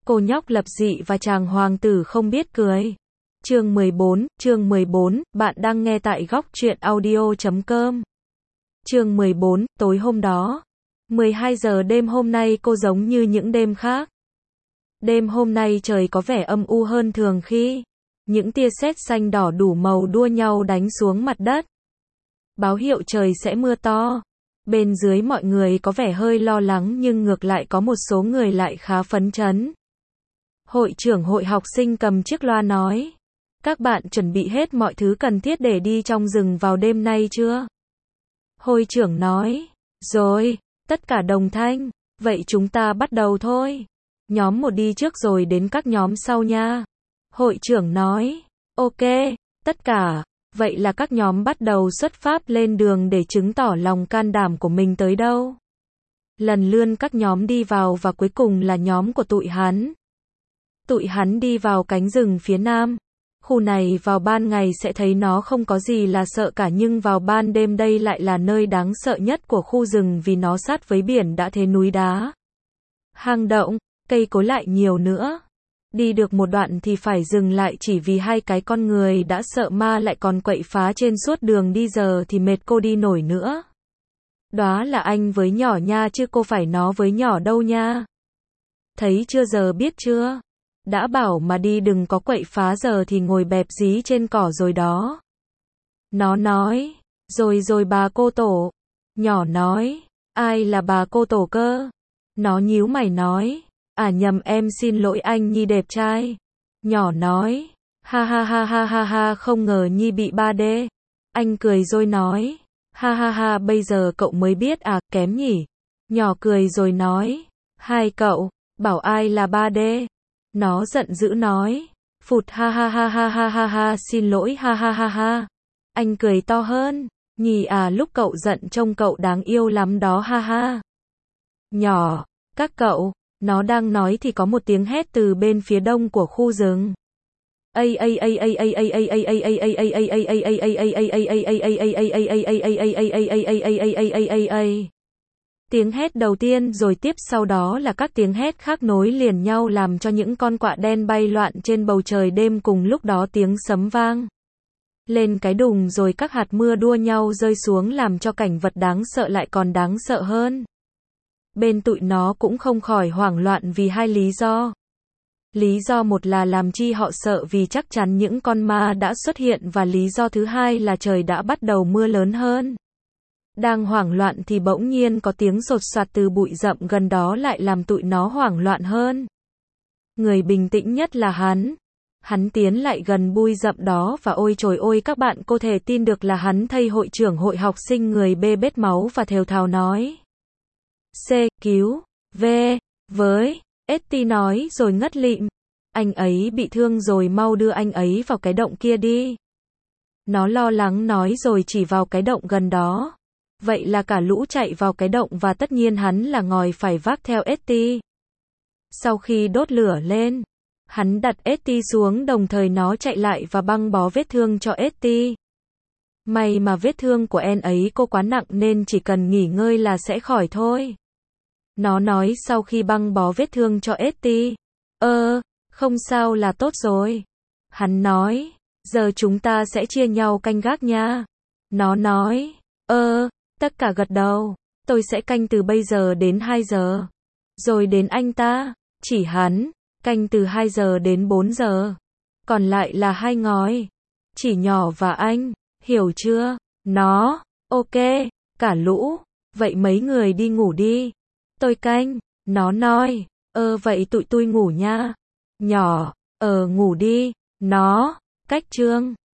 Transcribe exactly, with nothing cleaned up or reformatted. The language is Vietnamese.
Cô nhóc lập dị và chàng hoàng tử không biết cười. Chương mười bốn, chương mười bốn, bạn đang nghe tại góc truyện audio chấm com. Chương mười bốn, tối hôm đó. mười hai giờ đêm hôm nay cô giống như những đêm khác. Đêm hôm nay trời có vẻ âm u hơn thường khi. Những tia sét xanh đỏ đủ màu đua nhau đánh xuống mặt đất. Báo hiệu trời sẽ mưa to. Bên dưới mọi người có vẻ hơi lo lắng nhưng ngược lại có một số người lại khá phấn chấn. Hội trưởng hội học sinh cầm chiếc loa nói. Các bạn chuẩn bị hết mọi thứ cần thiết để đi trong rừng vào đêm nay chưa? Hội trưởng nói. Rồi, tất cả đồng thanh. Vậy chúng ta bắt đầu thôi. Nhóm một đi trước rồi đến các nhóm sau nha. Hội trưởng nói. Ok, tất cả. Vậy là các nhóm bắt đầu xuất phát lên đường để chứng tỏ lòng can đảm của mình tới đâu. Lần lượt các nhóm đi vào và cuối cùng là nhóm của tụi hắn. Tụi hắn đi vào cánh rừng phía nam. Khu này vào ban ngày sẽ thấy nó không có gì là sợ cả nhưng vào ban đêm đây lại là nơi đáng sợ nhất của khu rừng vì nó sát với biển đã thế núi đá. Hang động, cây cối lại nhiều nữa. Đi được một đoạn thì phải dừng lại chỉ vì hai cái con người đã sợ ma lại còn quậy phá trên suốt đường đi giờ thì mệt cô đi nổi nữa. Đó là anh với nhỏ nha chứ cô phải nó với nhỏ đâu nha. Thấy chưa giờ biết chưa? Đã bảo mà đi đừng có quậy phá giờ thì ngồi bẹp dí trên cỏ rồi đó. Nó nói. Rồi rồi bà cô tổ. Nhỏ nói. Ai là bà cô tổ cơ? Nó nhíu mày nói. À nhầm em xin lỗi anh Nhi đẹp trai. Nhỏ nói. Ha ha ha ha ha ha không ngờ Nhi bị ba D. Anh cười rồi nói. Ha ha ha bây giờ cậu mới biết à kém nhỉ. Nhỏ cười rồi nói. Hai cậu, bảo ai là ba D. Nó giận dữ nói. Phụt ha ha ha ha ha ha ha xin lỗi ha ha ha ha. Anh cười to hơn. Nhì à lúc cậu giận trông cậu đáng yêu lắm đó ha ha. Nhỏ, các cậu. Nó đang nói thì có một tiếng hét từ bên phía đông của khu rừng. Tiếng hét đầu tiên rồi tiếp sau đó là các tiếng hét khác nối liền nhau làm cho những con quạ đen bay loạn trên bầu trời đêm cùng lúc đó tiếng sấm vang lên cái đùng rồi các hạt mưa đua nhau rơi xuống làm cho cảnh vật đáng sợ lại còn đáng sợ hơn. Bên tụi nó cũng không khỏi hoảng loạn vì hai lý do. Lý do một là làm chi họ sợ vì chắc chắn những con ma đã xuất hiện và lý do thứ hai là trời đã bắt đầu mưa lớn hơn. Đang hoảng loạn thì bỗng nhiên có tiếng sột soạt từ bụi rậm gần đó lại làm tụi nó hoảng loạn hơn. Người bình tĩnh nhất là hắn. Hắn tiến lại gần bụi rậm đó và ôi trời ơi các bạn có thể tin được là hắn thay hội trưởng hội học sinh người bê bết máu và thều thào nói. C. Cứu. V. Với. ét tê nói rồi ngất lịm. Anh ấy bị thương rồi mau đưa anh ấy vào cái động kia đi. Nó lo lắng nói rồi chỉ vào cái động gần đó. Vậy là cả lũ chạy vào cái động và tất nhiên hắn là ngòi phải vác theo ét tê. Sau khi đốt lửa lên, hắn đặt ét tê xuống đồng thời nó chạy lại và băng bó vết thương cho ét tê. May mà vết thương của em ấy cô quá nặng nên chỉ cần nghỉ ngơi là sẽ khỏi thôi. Nó nói sau khi băng bó vết thương cho ét tê. Ơ, không sao là tốt rồi. Hắn nói, giờ chúng ta sẽ chia nhau canh gác nha. Nó nói, ơ, tất cả gật đầu. Tôi sẽ canh từ bây giờ đến hai giờ. Rồi đến anh ta, chỉ hắn, canh từ hai giờ đến bốn giờ. Còn lại là hai ngói. Chỉ nhỏ và anh, hiểu chưa? Nó, ok, cả lũ. Vậy mấy người đi ngủ đi. Tôi canh. Nó nói, ơ vậy tụi tôi ngủ nha. Nhỏ, ờ ngủ đi. Nó, cách chương.